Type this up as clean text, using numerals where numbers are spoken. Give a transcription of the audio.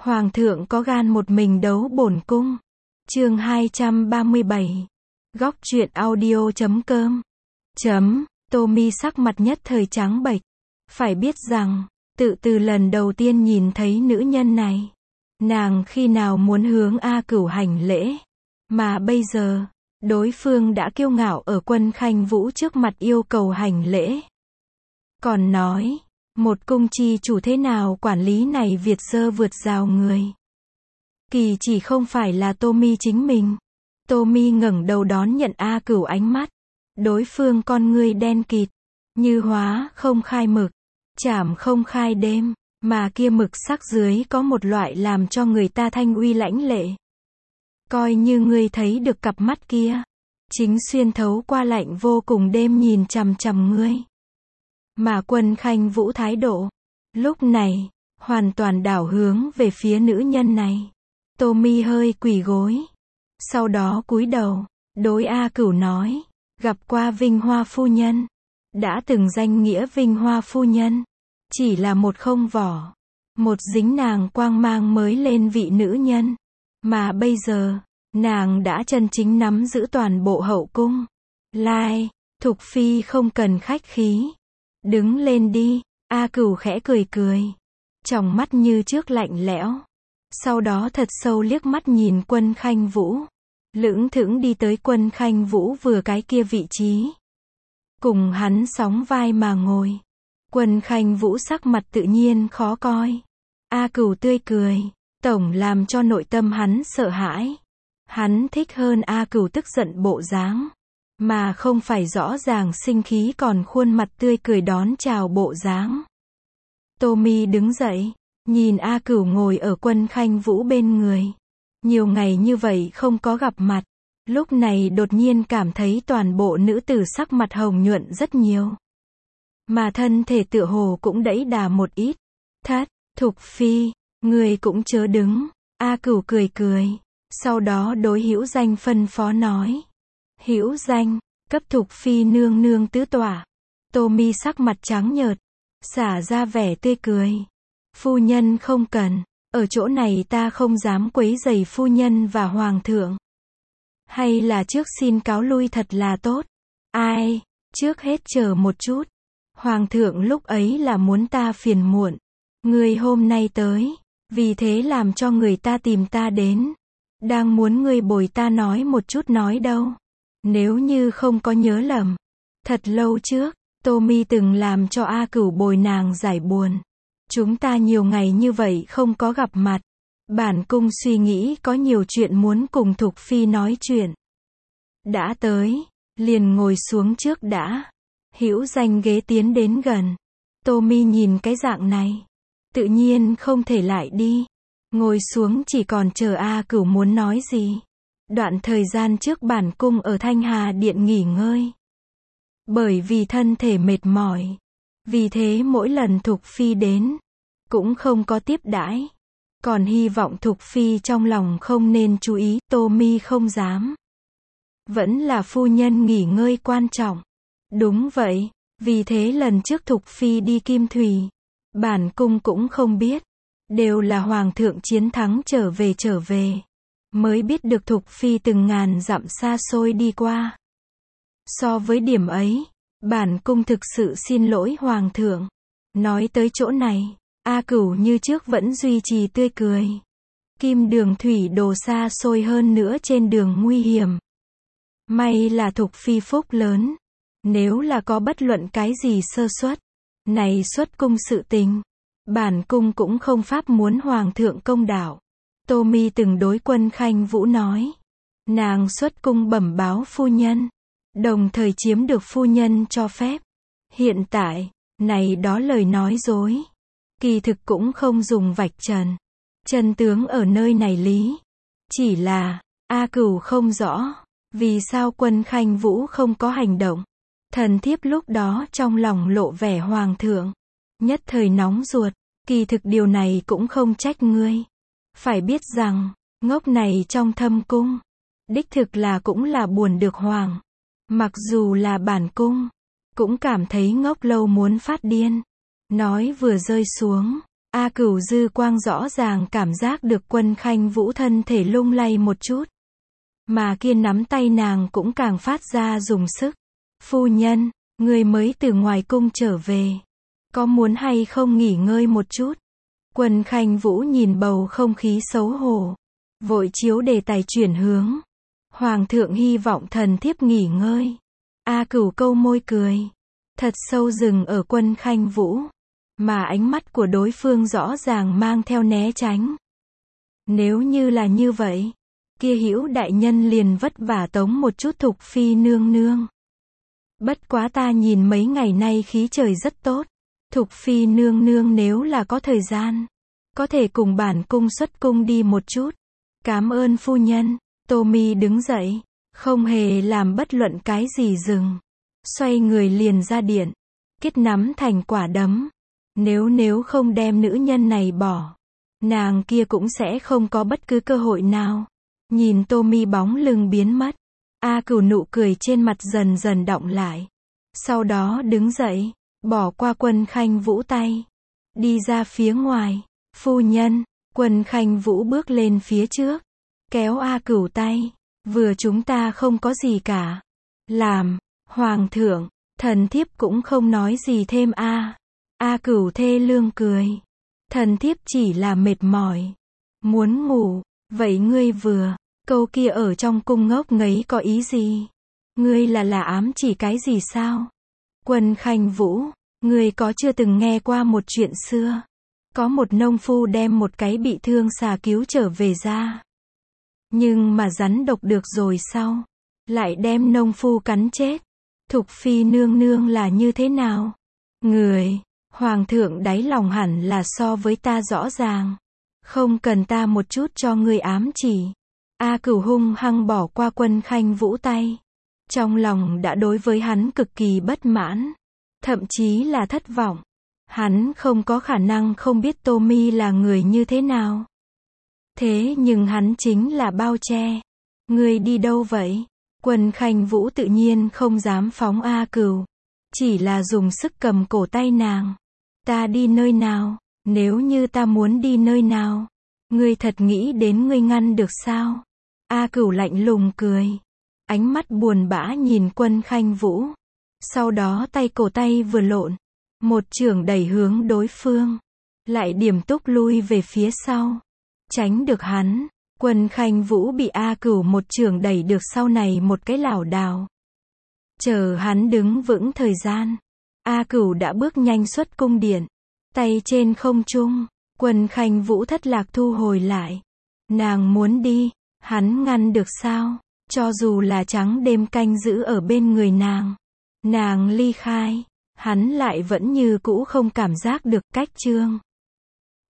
Hoàng thượng có gan một mình đấu bổn cung. Chương 237. Góc truyện audio.com. Tommy sắc mặt nhất thời trắng bệch. Phải biết rằng, tự từ lần đầu tiên nhìn thấy nữ nhân này, nàng khi nào muốn hướng A Cửu hành lễ. Mà bây giờ, đối phương đã kiêu ngạo ở Quân Khanh Vũ trước mặt yêu cầu hành lễ. Còn nói, một cung chi chủ thế nào quản lý này Việt dơ vượt rào người. Kỳ chỉ không phải là Tommy chính mình. Tommy ngẩng đầu đón nhận A Cửu ánh mắt. Đối phương con ngươi đen kịt, như hóa không khai mực, chảm không khai đêm, mà kia mực sắc dưới có một loại làm cho người ta thanh uy lãnh lệ. Coi như ngươi thấy được cặp mắt kia, chính xuyên thấu qua lạnh vô cùng đêm nhìn chằm chằm ngươi. Mà Quân Khanh Vũ thái độ, lúc này, hoàn toàn đảo hướng về phía nữ nhân này. Tommy hơi quỳ gối, sau đó cúi đầu, đối A Cửu nói, gặp qua Vinh Hoa phu nhân, đã từng danh nghĩa Vinh Hoa phu nhân, chỉ là một không vỏ, một dính nàng quang mang mới lên vị nữ nhân, mà bây giờ, nàng đã chân chính nắm giữ toàn bộ hậu cung. Lai, Thục Phi không cần khách khí, đứng lên đi. A Cửu khẽ cười cười, tròng mắt như trước lạnh lẽo, sau đó thật sâu liếc mắt nhìn Quân Khanh Vũ, lững thững đi tới Quân Khanh Vũ vừa cái kia vị trí, cùng hắn sóng vai mà ngồi. Quân Khanh Vũ sắc mặt tự nhiên khó coi. A Cửu tươi cười, tổng làm cho nội tâm hắn sợ hãi. Hắn thích hơn A Cửu tức giận bộ dáng, mà không phải rõ ràng sinh khí còn khuôn mặt tươi cười đón chào bộ dáng. Tommy đứng dậy, nhìn A Cửu ngồi ở Quân Khanh Vũ bên người. Nhiều ngày như vậy không có gặp mặt, lúc này đột nhiên cảm thấy toàn bộ nữ tử sắc mặt hồng nhuận rất nhiều. Mà thân thể tựa hồ cũng đẫy đà một ít. Thục Phi, người cũng chớ đứng. A Cửu cười cười, sau đó đối Hữu Danh phân phó nói. Hữu Danh, cấp Thục Phi nương nương tứ tọa. Tommy sắc mặt trắng nhợt, xả ra vẻ tươi cười. Phu nhân không cần, ở chỗ này ta không dám quấy rầy phu nhân và hoàng thượng. Hay là trước xin cáo lui thật là tốt. Ai, trước hết chờ một chút. Hoàng thượng lúc ấy là muốn ta phiền muộn. Ngươi hôm nay tới, vì thế làm cho người ta tìm ta đến. Đang muốn ngươi bồi ta nói một chút nói đâu. Nếu như không có nhớ lầm, thật lâu trước, Tommy từng làm cho A Cửu bồi nàng giải buồn. Chúng ta nhiều ngày như vậy không có gặp mặt. Bản cung suy nghĩ có nhiều chuyện muốn cùng Thục Phi nói chuyện. Đã tới, liền ngồi xuống trước đã. Hữu Danh ghế tiến đến gần. Tommy nhìn cái dạng này, tự nhiên không thể lại đi. Ngồi xuống chỉ còn chờ A Cửu muốn nói gì. Đoạn thời gian trước bản cung ở Thanh Hà Điện nghỉ ngơi. Bởi vì thân thể mệt mỏi, vì thế mỗi lần Thục Phi đến, cũng không có tiếp đãi. Còn hy vọng Thục Phi trong lòng không nên chú ý. Tommy không dám. Vẫn là phu nhân nghỉ ngơi quan trọng. Đúng vậy, vì thế lần trước Thục Phi đi Kim Thủy, bản cung cũng không biết. Đều là hoàng thượng chiến thắng trở về, mới biết được Thục Phi từng ngàn dặm xa xôi đi qua. So với điểm ấy, bản cung thực sự xin lỗi hoàng thượng. Nói tới chỗ này, A Cửu như trước vẫn duy trì tươi cười. Kim đường thủy đồ xa xôi hơn nữa trên đường nguy hiểm. May là Thục Phi phúc lớn. Nếu là có bất luận cái gì sơ suất, này xuất cung sự tình, bản cung cũng không pháp muốn hoàng thượng công đạo. Tommy từng đối Quân Khanh Vũ nói. Nàng xuất cung bẩm báo phu nhân, đồng thời chiếm được phu nhân cho phép. Hiện tại, này đó lời nói dối. Kỳ thực cũng không dùng vạch trần. Chân tướng ở nơi này lý. Chỉ là, A Cửu không rõ, vì sao Quân Khanh Vũ không có hành động. Thần thiếp lúc đó trong lòng lộ vẻ hoàng thượng. Nhất thời nóng ruột, kỳ thực điều này cũng không trách ngươi. Phải biết rằng, ngốc này trong thâm cung, đích thực là cũng là buồn được hoàng. Mặc dù là bản cung, cũng cảm thấy ngốc lâu muốn phát điên. Nói vừa rơi xuống, A Cửu dư quang rõ ràng cảm giác được Quân Khanh Vũ thân thể lung lay một chút. Mà kia nắm tay nàng cũng càng phát ra dùng sức. Phu nhân, người mới từ ngoài cung trở về. Có muốn hay không nghỉ ngơi một chút? Quân Khanh Vũ nhìn bầu không khí xấu hổ. Vội chiếu đề tài chuyển hướng. Hoàng thượng hy vọng thần thiếp nghỉ ngơi. A Cửu câu môi cười. Thật sâu dừng ở Quân Khanh Vũ. Mà ánh mắt của đối phương rõ ràng mang theo né tránh. Nếu như là như vậy, kia Hữu đại nhân liền vất vả tống một chút Thục Phi nương nương. Bất quá ta nhìn mấy ngày nay khí trời rất tốt. Thục Phi nương nương nếu là có thời gian, có thể cùng bản cung xuất cung đi một chút. Cảm ơn phu nhân. Tô Mi đứng dậy, không hề làm bất luận cái gì dừng. Xoay người liền ra điện, kết nắm thành quả đấm. Nếu không đem nữ nhân này bỏ, nàng kia cũng sẽ không có bất cứ cơ hội nào. Nhìn Tô Mi bóng lưng biến mất, A Cửu nụ cười trên mặt dần dần đọng lại. Sau đó đứng dậy, bỏ qua Quân Khanh Vũ tay, đi ra phía ngoài. Phu nhân, Quân Khanh Vũ bước lên phía trước, kéo A Cửu tay. Vừa chúng ta không có gì cả. Làm, Hoàng thượng, thần thiếp cũng không nói gì thêm a. A Cửu thê lương cười. Thần thiếp chỉ là mệt mỏi, muốn ngủ. Vậy ngươi vừa, câu kia ở trong cung ngốc ngấy có ý gì? Ngươi là ám chỉ cái gì sao? Quân Khanh Vũ, ngươi có chưa từng nghe qua một chuyện xưa? Có một nông phu đem một cái bị thương xà cứu trở về ra. Nhưng mà rắn độc được rồi sau, lại đem nông phu cắn chết. Thục Phi nương nương là như thế nào? Người, Hoàng thượng đáy lòng hẳn là so với ta rõ ràng. Không cần ta một chút cho ngươi ám chỉ. A Cửu hung hăng bỏ qua Quân Khanh Vũ tay. Trong lòng đã đối với hắn cực kỳ bất mãn. Thậm chí là thất vọng. Hắn không có khả năng không biết Tô Mi là người như thế nào. Thế nhưng hắn chính là bao che. Ngươi đi đâu vậy? Quân Khanh Vũ tự nhiên không dám phóng A Cửu. Chỉ là dùng sức cầm cổ tay nàng. Ta đi nơi nào? Nếu như ta muốn đi nơi nào? Ngươi thật nghĩ đến ngươi ngăn được sao? A Cửu lạnh lùng cười. Ánh mắt buồn bã nhìn Quân Khanh Vũ. Sau đó tay cổ tay vừa lộn. Một chưởng đẩy hướng đối phương. Lại điểm túc lui về phía sau. Tránh được hắn. Quân Khanh Vũ bị A Cửu một chưởng đẩy được sau này một cái lảo đảo. Chờ hắn đứng vững thời gian. A Cửu đã bước nhanh xuất cung điện. Tay trên không trung. Quân Khanh Vũ thất lạc thu hồi lại. Nàng muốn đi. Hắn ngăn được sao? Cho dù là trắng đêm canh giữ ở bên người nàng. Nàng ly khai. Hắn lại vẫn như cũ không cảm giác được cách trương.